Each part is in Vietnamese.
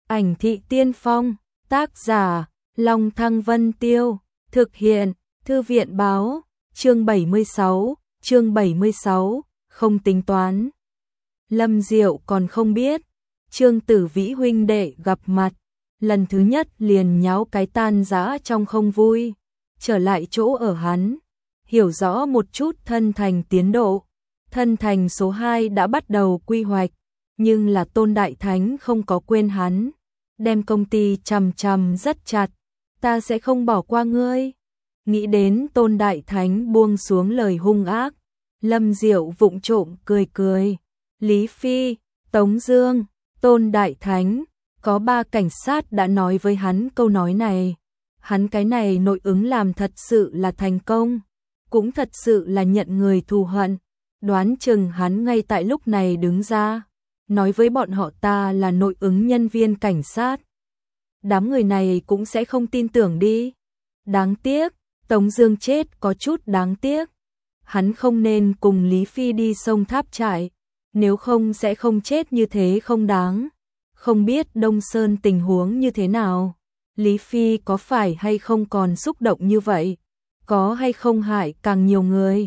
Ảnh thị tiên phong, tác giả, Long Thăng Vân Tiêu, thực hiện, Thư viện báo, chương 76, không tính toán. Lâm Diệu còn không biết, Trương Tử Vĩ huynh đệ gặp mặt, lần thứ nhất liền nháo cái tan rã trong không vui, trở lại chỗ ở hắn, hiểu rõ một chút thân thành tiến độ. Thân thành số 2 đã bắt đầu quy hoạch, nhưng là Tôn Đại Thánh không có quên hắn, đem công ty chằm chằm rất chặt, ta sẽ không bỏ qua ngươi. Nghĩ đến Tôn Đại Thánh buông xuống lời hung ác, Lâm Diệu vụng trộm cười cười. Lý Phi, Tống Dương, Tôn Đại Thánh, có 3 cảnh sát đã nói với hắn câu nói này. Hắn cái này nội ứng làm thật sự là thành công, cũng thật sự là nhận người thù hận. Đoán chừng hắn ngay tại lúc này đứng ra, nói với bọn họ ta là nội ứng nhân viên cảnh sát. Đám người này cũng sẽ không tin tưởng đi. Đáng tiếc, Tống Dương chết có chút đáng tiếc. Hắn không nên cùng Lý Phi đi sông Tháp Trại, nếu không sẽ không chết như thế không đáng. Không biết Đông Sơn tình huống như thế nào, Lý Phi có phải hay không còn xúc động như vậy, có hay không hại càng nhiều người.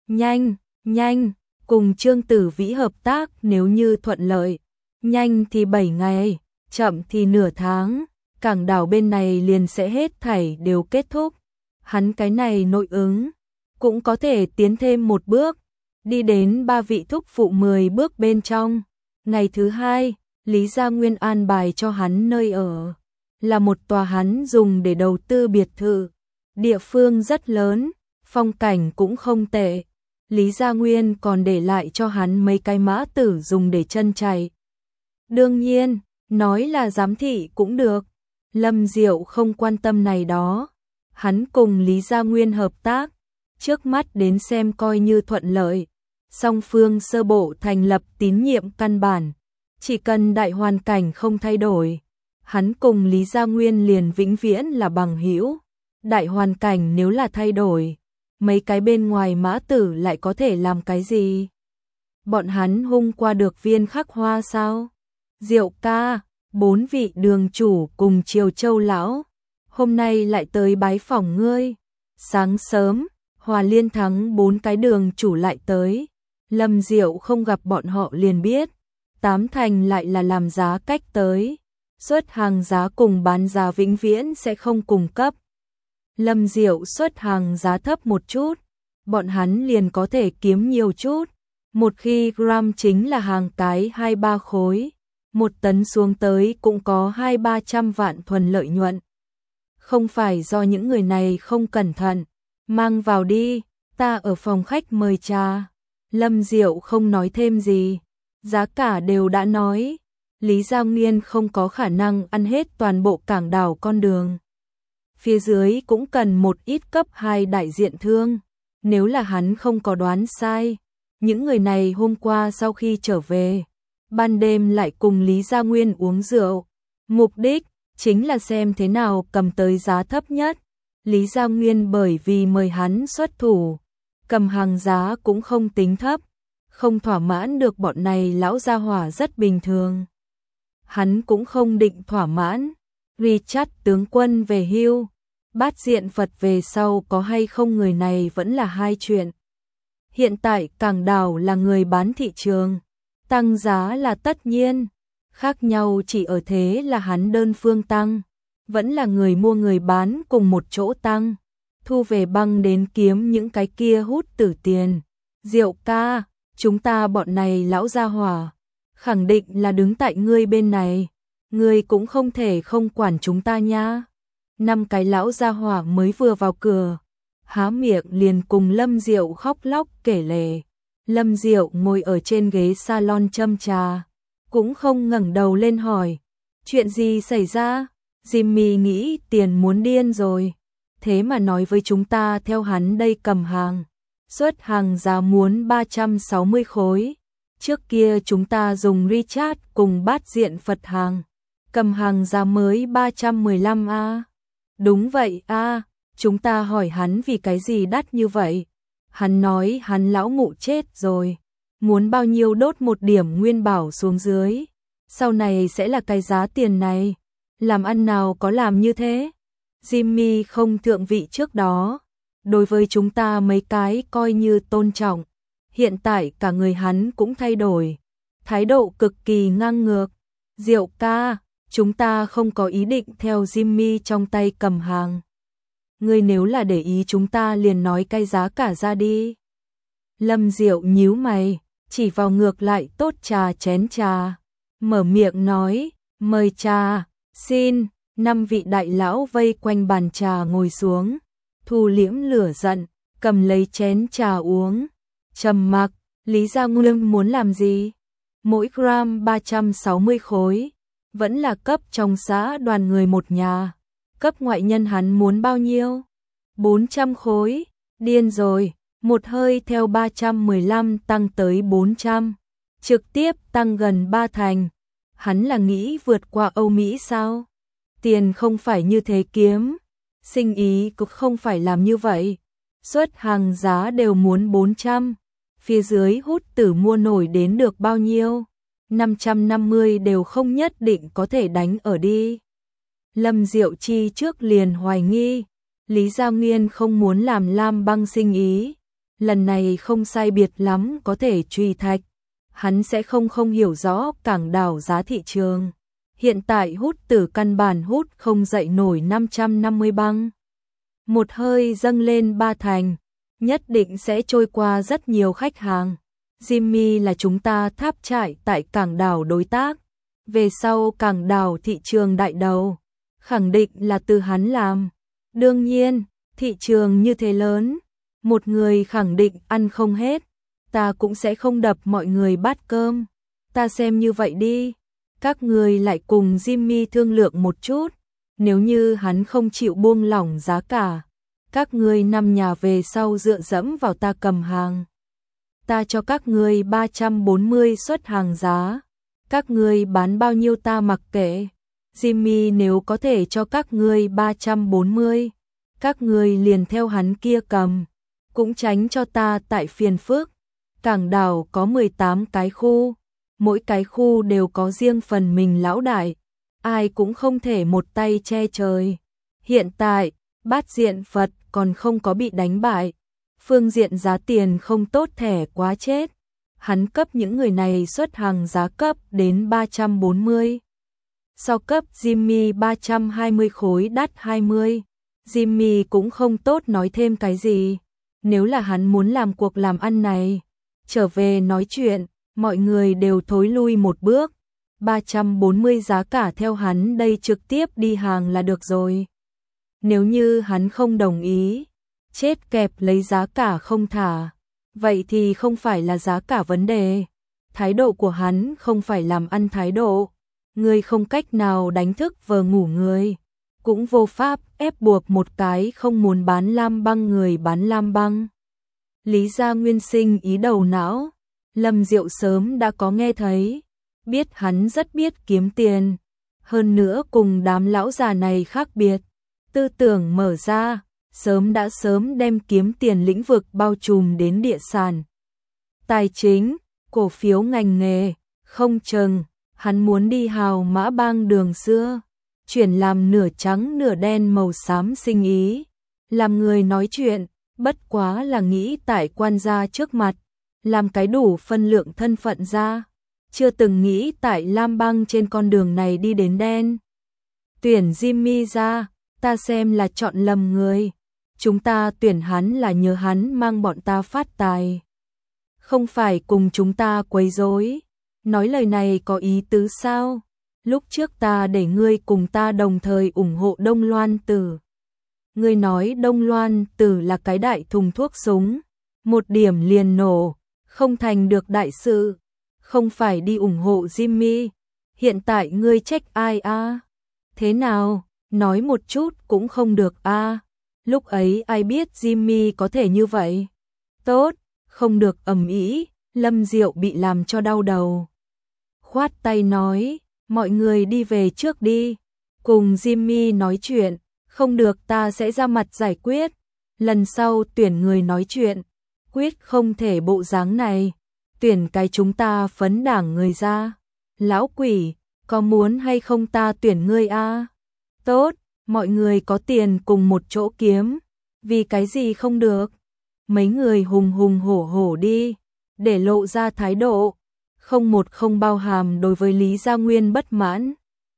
Nhanh, cùng Trương Tử Vĩ hợp tác nếu như thuận lợi, nhanh thì 7 ngày, chậm thì nửa tháng, cảng đảo bên này liền sẽ hết thảy đều kết thúc. Hắn cái này nội ứng, cũng có thể tiến thêm một bước, đi đến 3 vị thúc phụ 10 bước bên trong. Ngày thứ 2, Lý Gia Nguyên an bài cho hắn nơi ở, là một tòa hắn dùng để đầu tư biệt thự, địa phương rất lớn, phong cảnh cũng không tệ. Lý Gia Nguyên còn để lại cho hắn mấy cái mã tử dùng để chân chạy. Đương nhiên, nói là giám thị cũng được. Lâm Diệu không quan tâm này đó. Hắn cùng Lý Gia Nguyên hợp tác, trước mắt đến xem coi như thuận lợi. Song phương sơ bộ thành lập tín nhiệm căn bản, chỉ cần đại hoàn cảnh không thay đổi, hắn cùng Lý Gia Nguyên liền vĩnh viễn là bằng hữu. Đại hoàn cảnh nếu là thay đổi, mấy cái bên ngoài mã tử lại có thể làm cái gì? Bọn hắn hung qua được Viên Khắc Hoa sao? Diệu ca, 4 vị đường chủ cùng Triều Châu lão, hôm nay lại tới bái phỏng ngươi. Sáng sớm, Hòa Liên Thắng 4 cái đường chủ lại tới. Lâm Diệu không gặp bọn họ liền biết, 8 thành lại là làm giá cách tới. Xuất hàng giá cùng bán giá vĩnh viễn sẽ không cùng cấp. Lâm Diệu xuất hàng giá thấp một chút, bọn hắn liền có thể kiếm nhiều chút. Một khi gram chính là hàng cái 2-3 khối, 1 tấn xuống tới cũng có 200-300 vạn thuần lợi nhuận. Không phải do những người này không cẩn thận, mang vào đi, ta ở phòng khách mời trà. Lâm Diệu không nói thêm gì, giá cả đều đã nói. Lý Gia Nguyên không có khả năng ăn hết toàn bộ cảng đảo con đường. Phía dưới cũng cần một ít cấp 2 đại diện thương. Nếu là hắn không có đoán sai, những người này hôm qua sau khi trở về, ban đêm lại cùng Lý Gia Nguyên uống rượu. Mục đích chính là xem thế nào cầm tới giá thấp nhất. Lý Gia Nguyên bởi vì mời hắn xuất thủ, cầm hàng giá cũng không tính thấp, không thỏa mãn được bọn này lão gia hỏa rất bình thường. Hắn cũng không định thỏa mãn. Richard tướng quân về hưu, Bát Diện Phật về sau có hay không người này vẫn là hai chuyện. Hiện tại cảng đảo là người bán thị trường, tăng giá là tất nhiên, khác nhau chỉ ở thế là hắn đơn phương tăng, vẫn là người mua người bán cùng một chỗ tăng, thu về băng đến kiếm những cái kia hút tử tiền. Diệu ca, chúng ta bọn này lão gia hỏa, khẳng định là đứng tại ngươi bên này, ngươi cũng không thể không quản chúng ta nha. 5 cái lão gia hỏa mới vừa vào cửa, há miệng liền cùng Lâm Diệu khóc lóc kể lể. Lâm Diệu ngồi ở trên ghế salon châm trà, cũng không ngẩng đầu lên hỏi, chuyện gì xảy ra? Jimmy nghĩ tiền muốn điên rồi, thế mà nói với chúng ta theo hắn đây cầm hàng, xuất hàng giá muốn 360 khối. Trước kia chúng ta dùng Richard cùng Bát Diện Phật hàng, cầm hàng giá mới 315 a. Đúng vậy a, chúng ta hỏi hắn vì cái gì đắt như vậy. Hắn nói hắn lão mụ chết rồi, muốn bao nhiêu đốt một điểm nguyên bảo xuống dưới. sau này sẽ là cái giá tiền này. Làm ăn nào có làm như thế? Jimmy không thượng vị trước đó, đối với chúng ta mấy cái coi như tôn trọng. Hiện tại cả người hắn cũng thay đổi, thái độ cực kỳ ngang ngược. Diệu ca, chúng ta không có ý định theo Jimmy trong tay cầm hàng. Ngươi nếu là để ý chúng ta liền nói cái giá cả ra đi. Lâm Diệu nhíu mày, chỉ vào ngược lại tốt trà chén trà, mở miệng nói, mời trà, xin. 5 vị đại lão vây quanh bàn trà ngồi xuống, thu liễm lửa giận, cầm lấy chén trà uống. Trầm mặc, Lý Gia Nguyên muốn làm gì? Mỗi gram 360 khối, vẫn là cấp trong xã đoàn người một nhà. Cấp ngoại nhân hắn muốn bao nhiêu? 400 khối, điên rồi, một hơi theo 315 tăng tới 400, trực tiếp tăng gần 3 thành. Hắn là nghĩ vượt qua Âu Mỹ sao? Tiền không phải như thế kiếm, sinh ý cũng không phải làm như vậy. Xuất hàng giá đều muốn 400, phía dưới hút tử mua nổi đến được bao nhiêu? 550 đều không nhất định có thể đánh ở đi. Lâm Diệu Chi trước liền hoài nghi, Lý Gia Nguyên không muốn làm Lam Băng sinh ý, lần này không sai biệt lắm có thể truy thạch, hắn sẽ không hiểu rõ cảng đảo giá thị trường. Hiện tại hút tử căn bản hút không dậy nổi 550 băng. Một hơi dâng lên 3 thành, nhất định sẽ trôi qua rất nhiều khách hàng. Jimmy là chúng ta tháp trại tại cảng đảo đối tác. Về sau cảng đảo thị trường đại đầu, khẳng định là từ hắn làm. Đương nhiên, thị trường như thế lớn, một người khẳng định ăn không hết. Ta cũng sẽ không đập mọi người bát cơm. Ta xem như vậy đi. Các người lại cùng Jimmy thương lượng một chút, nếu như hắn không chịu buông lỏng giá cả, các người năm nhà về sau dựa dẫm vào ta cầm hàng. Ta cho các người 340 suất hàng giá, các người bán bao nhiêu ta mặc kệ. Jimmy nếu có thể cho các người 340, các người liền theo hắn kia cầm, cũng tránh cho ta tại phiền phức. Cảng đảo có 18 cái khu. Mỗi cái khu đều có riêng phần mình lão đại, ai cũng không thể một tay che trời. Hiện tại, Bát Diện Phật còn không có bị đánh bại, phương diện giá tiền không tốt thẻ quá chết. Hắn cấp những người này xuất hàng giá cấp đến 340. Sau cấp Jimmy 320 khối đắt 20, Jimmy cũng không tốt nói thêm cái gì. Nếu là hắn muốn làm cuộc làm ăn này, trở về nói chuyện, mọi người đều thối lui một bước. 340 giá cả theo hắn đây trực tiếp đi hàng là được rồi. Nếu như hắn không đồng ý, chết kẹp lấy giá cả không thả, vậy thì không phải là giá cả vấn đề. Thái độ của hắn không phải làm ăn thái độ. Người không cách nào đánh thức vờ ngủ người, cũng vô pháp ép buộc một cái không muốn bán lam băng người bán lam băng. Lý Gia Nguyên sinh ý đầu não. Lâm Diệu sớm đã có nghe thấy, biết hắn rất biết kiếm tiền, hơn nữa cùng đám lão già này khác biệt, tư tưởng mở ra, sớm đem kiếm tiền lĩnh vực bao trùm đến địa sản, tài chính, cổ phiếu ngành nghề, không chừng, hắn muốn đi hào mã bang đường xưa, chuyển làm nửa trắng nửa đen màu xám sinh ý, làm người nói chuyện, bất quá là nghĩ tại quan gia trước mặt. Làm cái đủ phân lượng thân phận ra, chưa từng nghĩ tại Lam Bang trên con đường này đi đến đen. Tuyển Jimmy ra, ta xem là chọn lầm người. Chúng ta tuyển hắn là nhờ hắn mang bọn ta phát tài, không phải cùng chúng ta quấy rối. Nói lời này có ý tứ sao? Lúc trước ta để ngươi cùng ta đồng thời ủng hộ Đông Loan Tử. Ngươi nói Đông Loan Tử là cái đại thùng thuốc súng, một điểm liền nổ. Không thành được đại sự, không phải đi ủng hộ Jimmy. Hiện tại ngươi trách ai a? Thế nào, nói một chút cũng không được a? Lúc ấy ai biết Jimmy có thể như vậy? Tốt, không được ầm ĩ. Lâm Diệu bị làm cho đau đầu. Khoát tay nói, mọi người đi về trước đi, cùng Jimmy nói chuyện, không được ta sẽ ra mặt giải quyết. Lần sau tuyển người nói chuyện, quyết không thể bộ dáng này, tuyển cái chúng ta phấn đảng người ra. Lão quỷ, có muốn hay không ta tuyển ngươi a? Tốt, mọi người có tiền cùng một chỗ kiếm, vì cái gì không được? Mấy người hùng hùng hổ hổ đi, để lộ ra thái độ, không bao hàm đối với Lý Gia Nguyên bất mãn.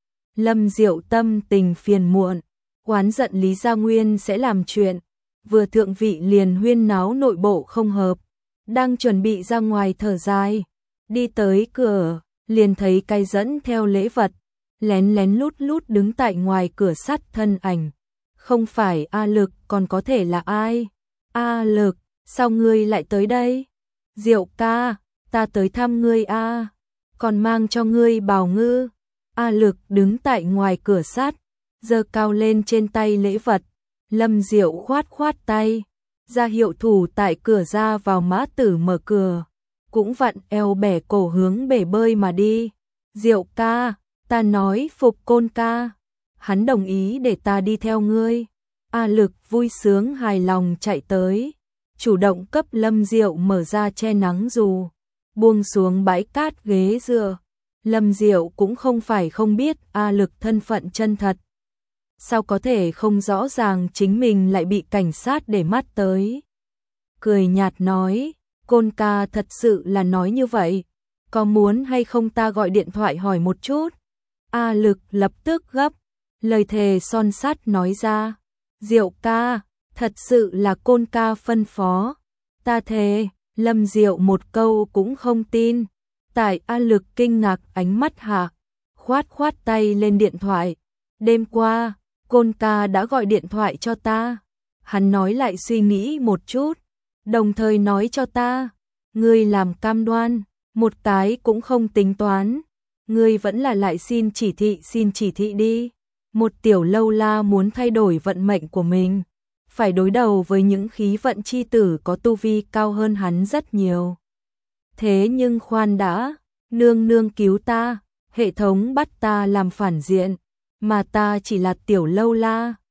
Lâm Diệu tâm tình phiền muộn, oán giận Lý Gia Nguyên sẽ làm chuyện, vừa thượng vị liền huyên náo nội bộ không hợp, đang chuẩn bị ra ngoài thở dài, đi tới cửa, liền thấy cái dẫn theo lễ vật, lén lén lút lút đứng tại ngoài cửa sắt thân ảnh. Không phải A Lực còn có thể là ai? A Lực, sao ngươi lại tới đây? Diệu ca, ta tới thăm ngươi a, còn mang cho ngươi bào ngư. A Lực đứng tại ngoài cửa sắt, giơ cao lên trên tay lễ vật. Lâm Diệu khoát khoát tay, ra hiệu thủ tại cửa ra vào mã tử mở cửa, cũng vặn eo bẻ cổ hướng bể bơi mà đi. Diệu ca, ta nói phục Côn ca, hắn đồng ý để ta đi theo ngươi. A Lực vui sướng hài lòng chạy tới, chủ động cấp Lâm Diệu mở ra che nắng dù, buông xuống bãi cát ghế dựa. Lâm Diệu cũng không phải không biết A Lực thân phận chân thật. Sao có thể không rõ ràng chính mình lại bị cảnh sát để mắt tới. Cười nhạt nói, Côn ca thật sự là nói như vậy, có muốn hay không ta gọi điện thoại hỏi một chút. A Lực lập tức gấp, lời thề son sắt nói ra, Diệu ca, thật sự là Côn ca phân phó, ta thề. Lâm Diệu một câu cũng không tin. Tại A Lực kinh ngạc ánh mắt hạ, khoát khoát tay lên điện thoại. Đêm qua, Côn ca đã gọi điện thoại cho ta. Hắn nói lại suy nghĩ một chút, đồng thời nói cho ta, ngươi làm cam đoan, một cái cũng không tính toán. Ngươi vẫn là lại xin chỉ thị đi. Một tiểu lâu la muốn thay đổi vận mệnh của mình, phải đối đầu với những khí vận chi tử có tu vi cao hơn hắn rất nhiều. Thế nhưng khoan đã, nương nương cứu ta, hệ thống bắt ta làm phản diện, mà ta chỉ là tiểu lâu la,